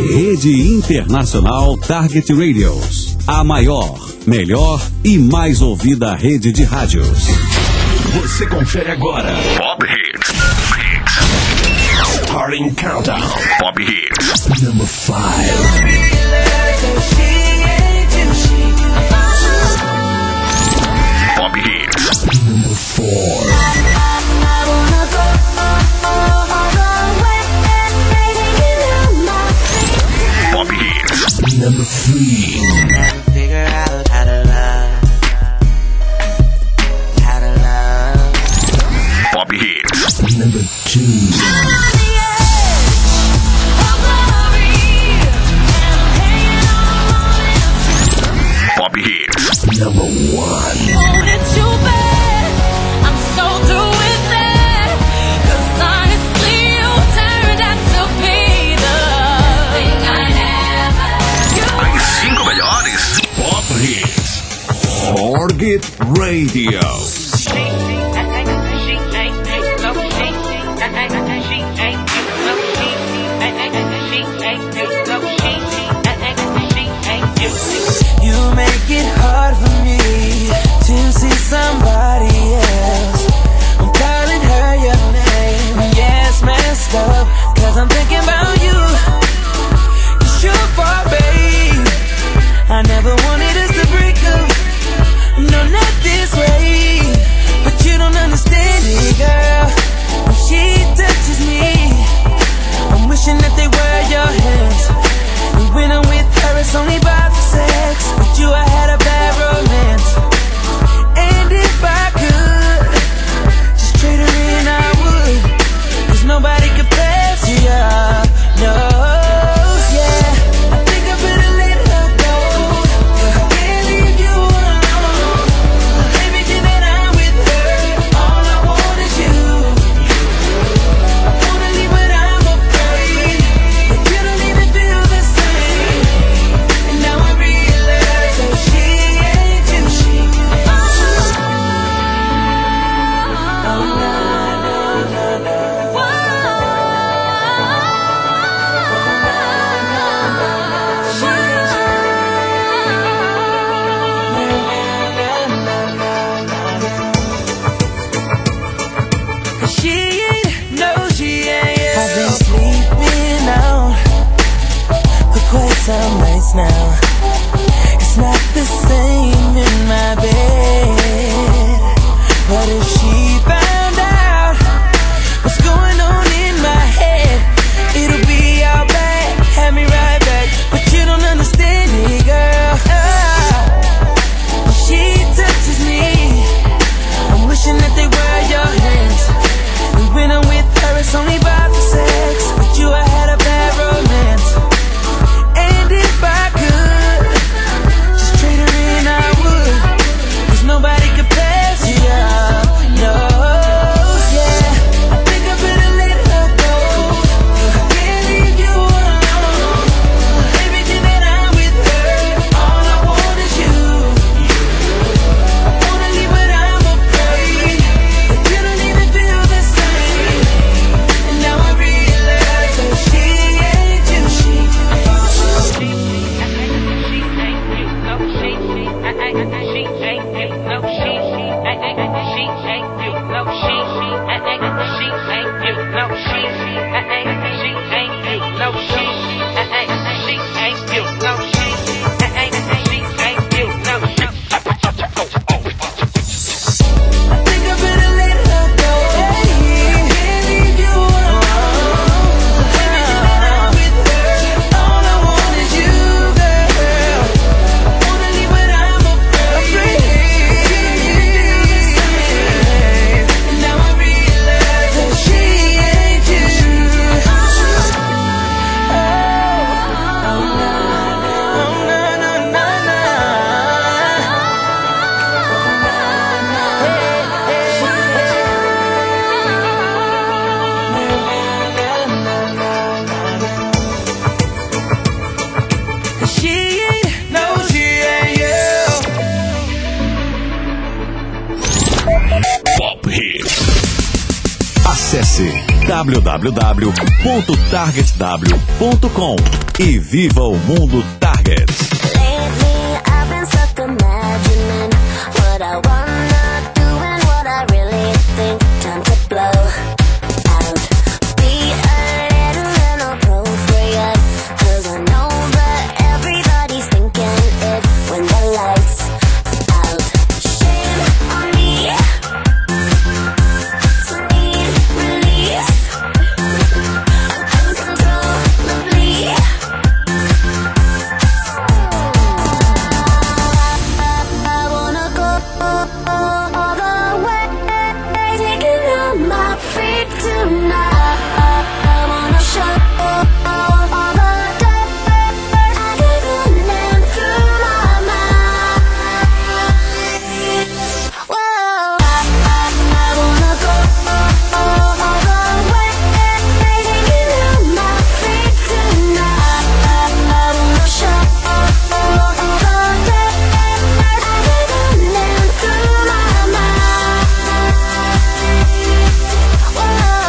Rede Internacional Target Radios. A maior, melhor e mais ouvida rede de rádios. Você confere agora. Pop Hits. Starting Countdown. Pop Hits. Number 5. Pop Hits. Number 4. Pop Hits. Number 3. Figure out how to love. How to love. Pop Hits. Number 2. Pop Hits. Number 1. Wanted you bad, I'm so through with that. 'Cause honestly, you turned out to be the thing I never. As 5 melhores. Pop Hits. Target Radio. You make it hard for me to see somebody else. I'm calling her your name. Yeah, it's messed up, 'cause I'm thinking about you. It's your fault, babe. I never wanted us to break up. No, not this way. www.targetw.com e viva o mundo Target. Lately I've been stuck imagining what I wanna do and what I really think. Time to blow out. Be a little inappropriate, 'cause I know that everybody's thinking it when the lights out. Shame on me to need release. Uncontrollably. I wanna go all the way, taking on my feet tonight. I wanna show all the dirt I've given through my mind. Whoa, I wanna go all the way, taking on my feet tonight. I wanna show all the dirt I've given through my mind. Whoa.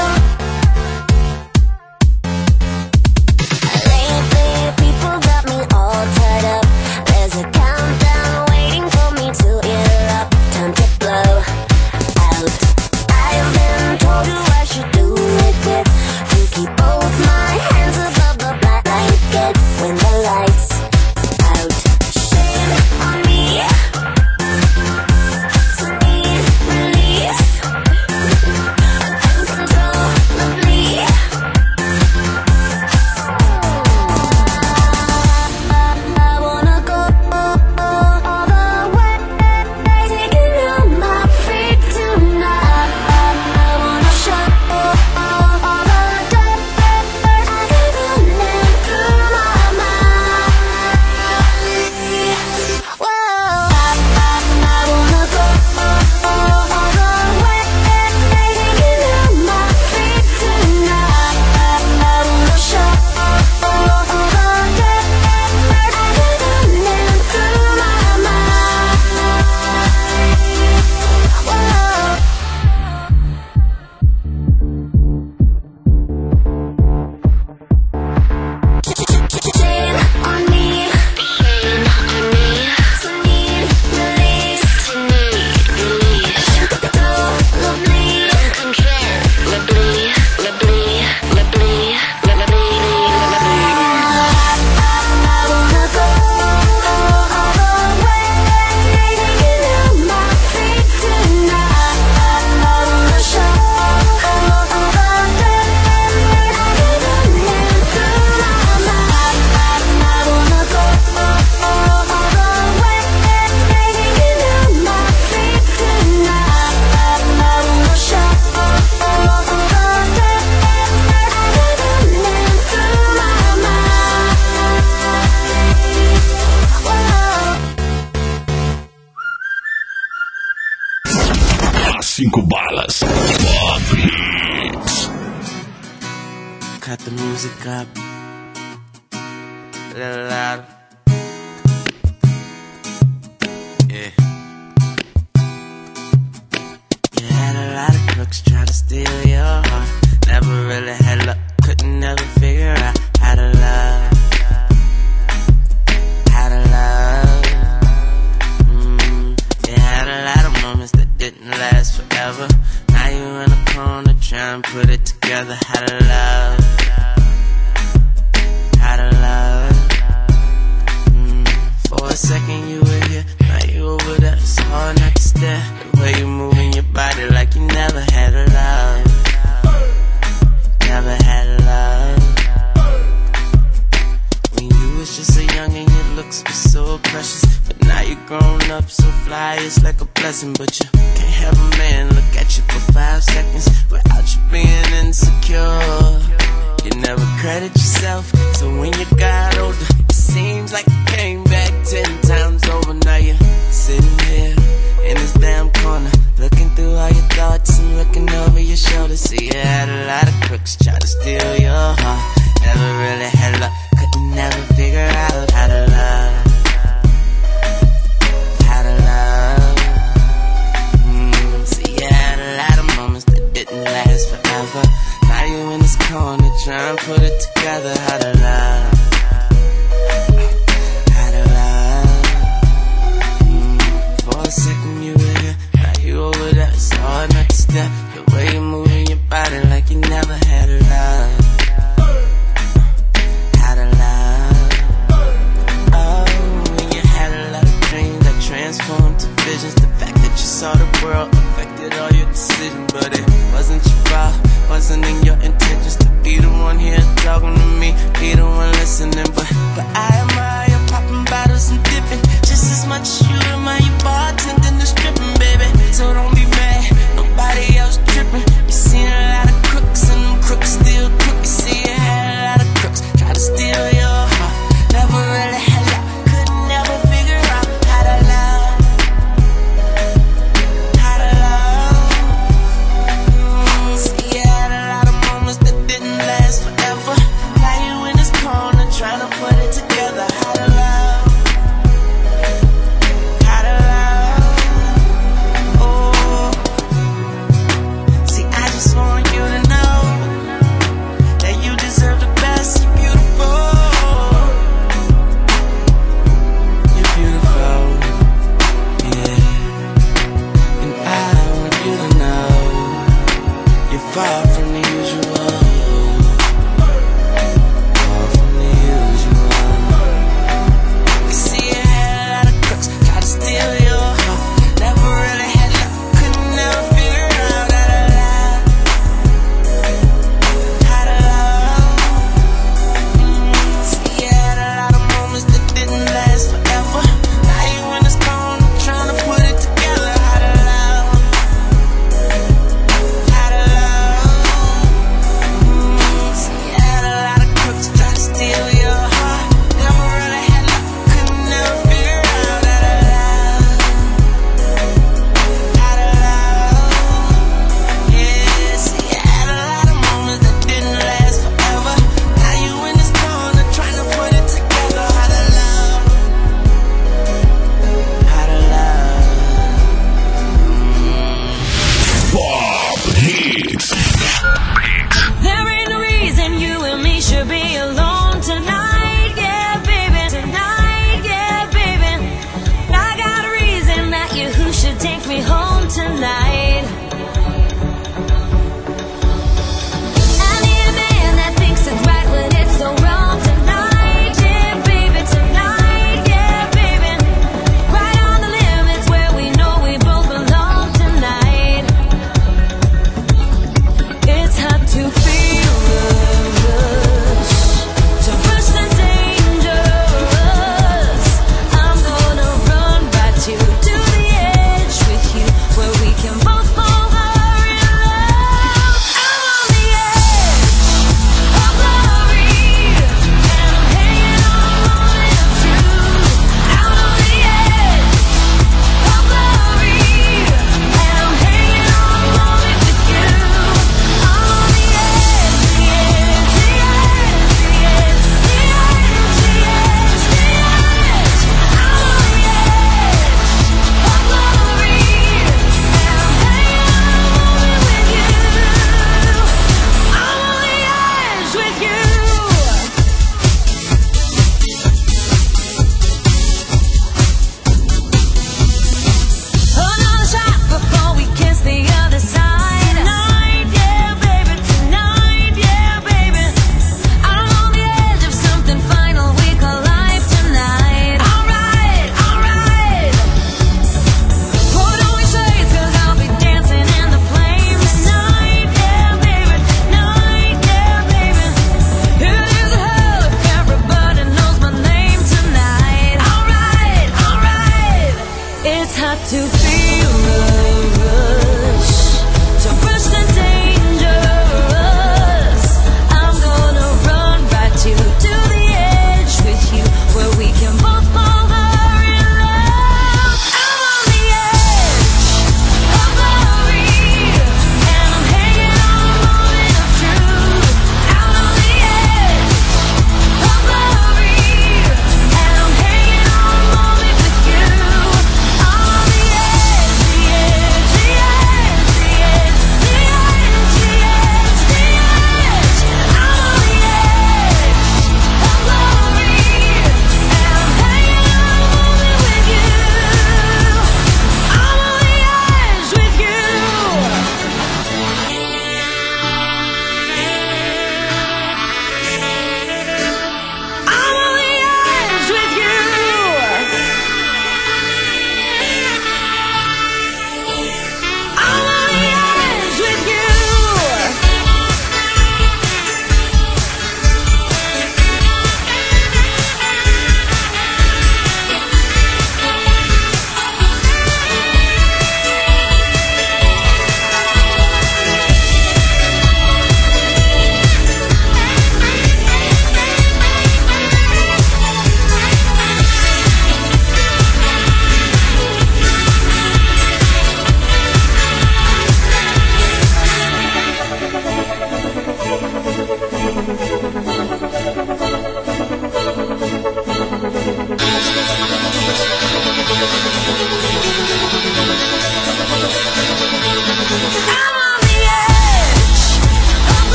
Lately, people got me all tied up. There's a countdown waiting for me to erupt. Time to blow out. I've been told who I should do it with, to keep both my hands above the black blanket when the lights out. Shame on me to need release. Uncontrollably. I wanna go all the way, taking on my feet tonight. I wanna show all the dirt I've given through my mind. Whoa, I wanna go all the way, taking on my feet tonight. I wanna show all the dirt I've given through my mind. Whoa. Shame on me to need release. I wanna go all the way, taking on my feet tonight. I wanna show all the dirt I've given through my mind. I wanna go all the way, taking on my feet tonight. I wanna show all the dirt I've given through my mind. Whoa. As 5 balas. Pop Hits. Cut the music up a little louder. Yeah. You had a lot of crooks try to steal your heart. Never really had luck, couldn't never figure out how to love. How to love. You had a lot of moments that didn't last forever. Now you in a corner trying to put it together. How to love. How to love. For a second you were here, now you over there. It's hard not to stare. The way you moving your body like you never had a love. Never had a love. When you was just a youngin', your looks were so precious. But now you grown up so fly, it's like a blessing. But you can't have a man look at you for 5 seconds without you being insecure. You never credit yourself, so when you got older, it seems like you came back 10 times over. Now you're sitting here in this damn corner, looking through all your thoughts and looking over your shoulder. See, you had a lot of crooks try to steal your heart. Never really had luck, couldn't never figure out how to love. How to love. See, you had a lot of moments that didn't last forever. Now you corner, try and put it together. How to lie, how to lie. For a second you were here, now you over there. It's hard not to step. The way you moving your body like you never had a lie. How to lie. Oh, when you had a lot of dreams that transformed to visions. The fact that you saw the world affected all your decisions, but it wasn't your fault. Wasn't in your intentions to be the one here talking to me, be the one listening.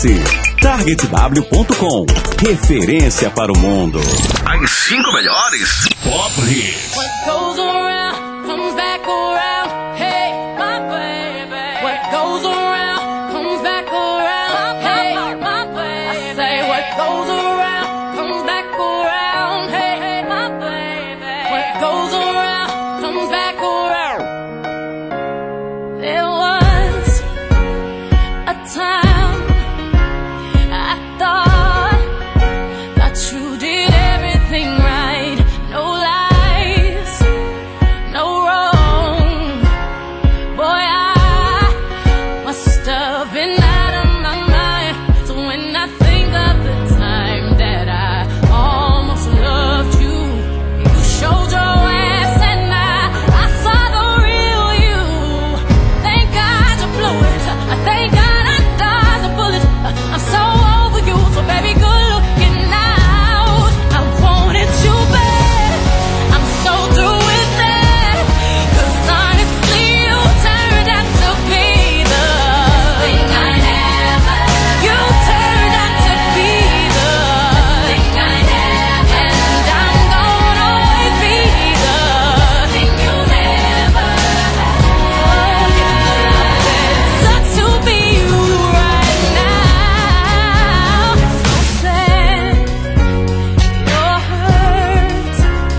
Acesse targetw.com. Referência para o mundo. As 5 melhores Pop Hits. What goes around comes back around. Hey, my baby. What goes around comes back around. Hey, my baby. I say what goes around comes back around. Hey, my baby. What goes around comes back around. There was a time I thought that you did everything right. No lies, no wrong. Boy, I must have been out of my mind. So when I think of the time that I almost loved you, you showed your ass and I saw the real you. Thank God you blew it. Thank God I dodged a bullet. I'm so over you, so baby, good looking out. I wanted you bad. I'm so through with that. 'Cause honestly, you turned out to be the thing I never. You turned out to be the thing I never. And I'm gonna always be the thing you never had. It sucks to be you right now. So sad, you're hurt.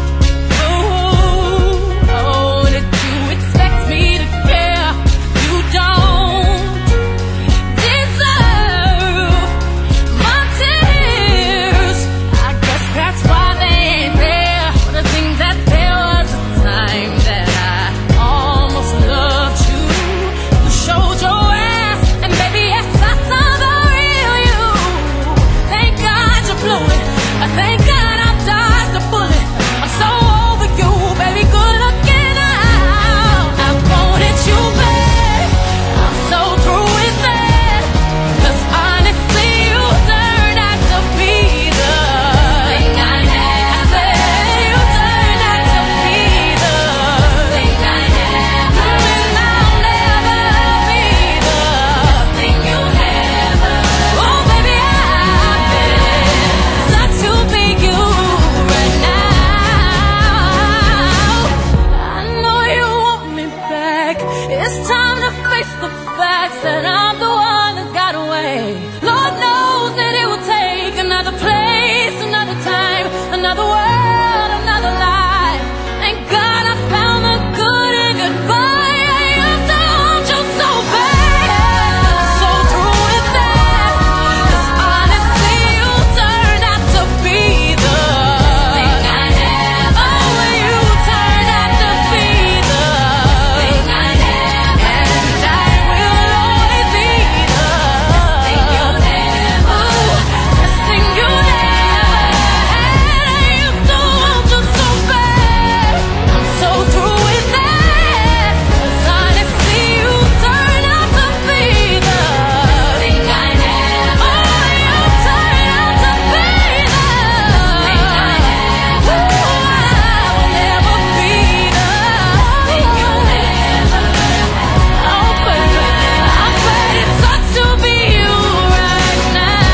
Oh, did you expect me to care? You don't deserve my tears. I guess that's why they ain't there. But I think that there was a time that I almost loved you. You showed your ass, and baby, yes, I saw the real you. Thank God you blew it. Thank God I dodged a bullet. I'm so over you, baby, good looking out. I wanted you bad. I'm so through with that. 'Cause honestly, you turned out to be the thing I never. You turned out to be the thing I never. And I'll never be the thing you never. Oh, baby, I've been such to be you right now. I know you want me back. It's time to face the facts that I'm the one that's got away. Lord knows that it will take another place, another time, another world, another life. Thank God I found the good in goodbye. I used to want you so bad. I'm so through with that. 'Cause honestly, you turned out to be the thing I never. Oh, you turned out to be the thing I never. And I will always be the thing you never. This thing you never had. I used to want you so bad. I'm so through with that. 'Cause honestly, you turned out to be the thing I never. Oh, you turned out to be the thing I never. I will never be the thing you never. Oh, baby, I bet it sucks to be you right now.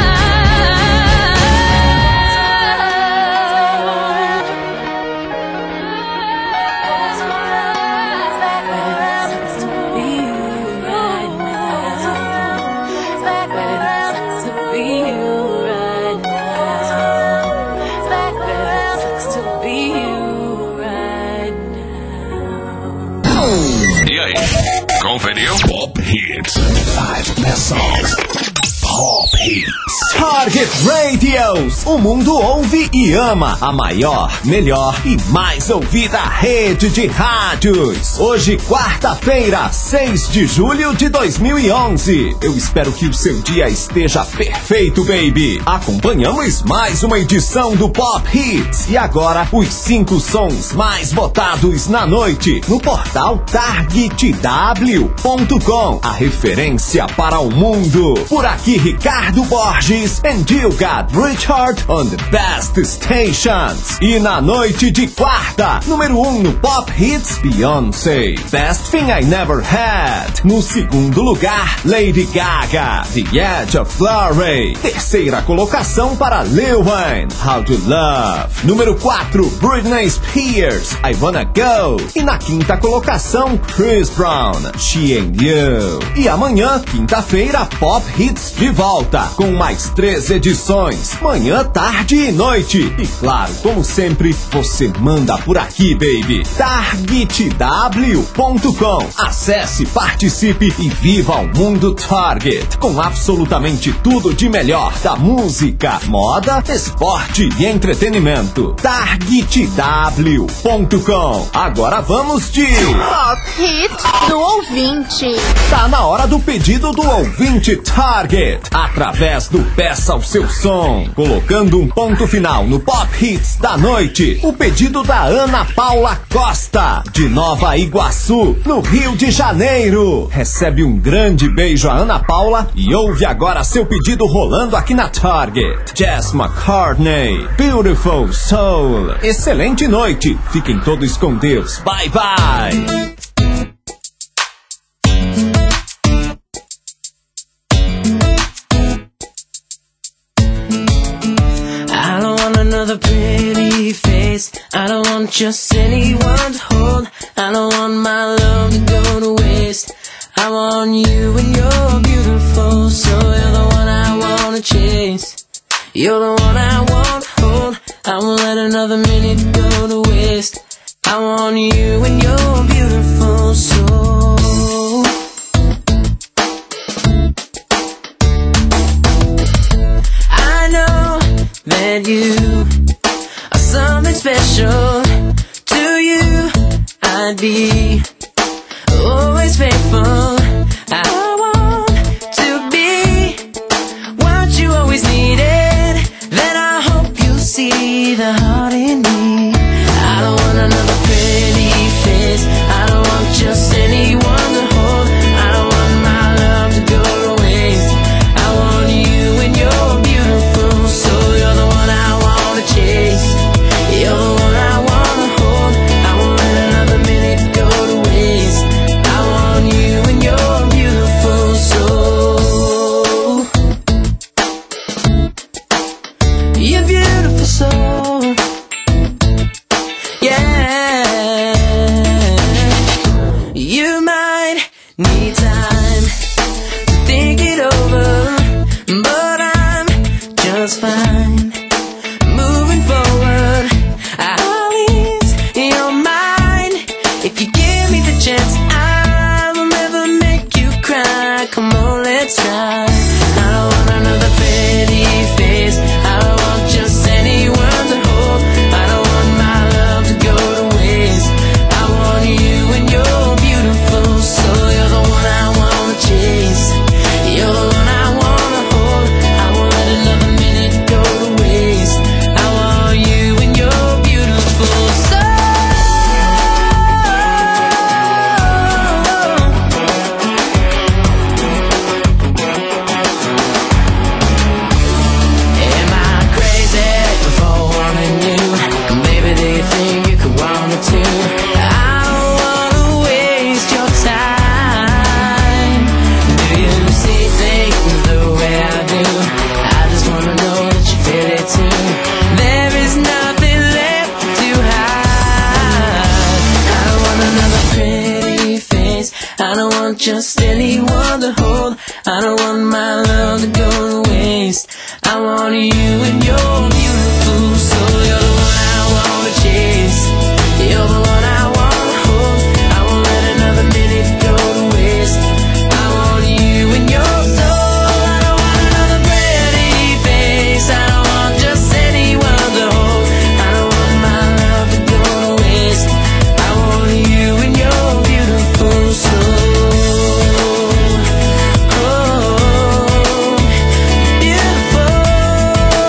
E aí, conferiu? Pop Hits. 5 best songs. Pop Hits. Target Radios. O mundo ouve e ama a maior, melhor e mais ouvida rede de rádios. Hoje, quarta-feira, 6 de julho de 2011. Eu espero que o seu dia esteja perfeito, baby. Acompanhamos mais uma edição do Pop Hits. E agora, os 5 sons mais votados na noite no portal targetw.com. A referência para o mundo. Por aqui, Ricardo Ricardo Borges and you got Richard on the best stations. E na noite de quarta, número 1 no Pop Hits, Beyoncé, Best Thing I Never Had. No segundo lugar, Lady Gaga, The Edge of Glory. Terceira colocação para Lil Wayne, How to Love. Número 4, Britney Spears, I Wanna Go. E na quinta colocação, Chris Brown, She and You. E amanhã, quinta-feira, Pop Hits de volta, com mais 3 edições, manhã, tarde e noite. E claro, como sempre, você manda por aqui, baby. TargetW.com. Acesse, participe e viva o mundo Target, com absolutamente tudo de melhor da música, moda, esporte e entretenimento. TargetW.com. Agora vamos de Pop Hit do ouvinte. Tá na hora do pedido do ouvinte Target, através do Peça o Seu Som, colocando um ponto final no Pop Hits da noite. O pedido da Ana Paula Costa, de Nova Iguaçu, no Rio de Janeiro. Recebe um grande beijo a Ana Paula e ouve agora seu pedido rolando aqui na Target. Jess McCartney, Beautiful Soul. Excelente noite, fiquem todos com Deus. Bye bye. Another pretty face. I don't want just anyone to hold. I don't want my love to go to waste. I want you and you're beautiful, so you're the one I wanna chase. You're the one I wanna hold. I won't let another minute go to waste. I want you and you're beautiful, so I know that you are something special. To you I'd be always faithful. I want to be what you always needed. Then I hope you see the heart in me. I don't want another pretty face. I don't want just anyone to hold. I don't want my love to go to waste. I want you and you're beautiful, so you're the one I wanna chase. You're the one I wanna hold. I won't let another minute go to waste. I want you and you're beautiful, so you're beautiful, so yeah. You might need time to think it over, but I'm just fine moving forward. I'll ease your mind if you give me the chance. I will never make you cry. Come on, let's try. I don't want another pretty face. I don't want just anyone to hold. I don't want my love to go to waste. I want you and you're beautiful, so you're the one I wanna chase. You're the one I wanna hold. I won't let another minute go to waste. I want you and you're beautiful, so am I crazy for wanting you? Maybe do you think you could want me too? I don't wanna waste your time. Do you see things the way I do? I just wanna know that you feel it too. There is nothing left to hide. I don't want another pretty face. I don't want just anyone to hold. I don't want my love to go to waste. I want you and you're beautiful, so you're the one I wanna chase. You're the one I wanna hold. I won't let another minute go to waste. I want you and your soul. I don't want another pretty face. I don't want just anyone to hold. I don't want my love to go to waste. I want you and your beautiful soul. Oh, beautiful.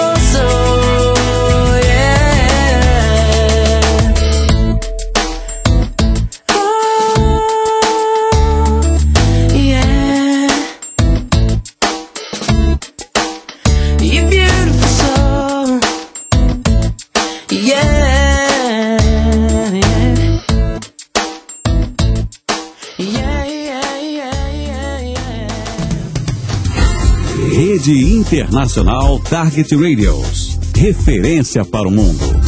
Rede Internacional Target Radios. Referência para o mundo.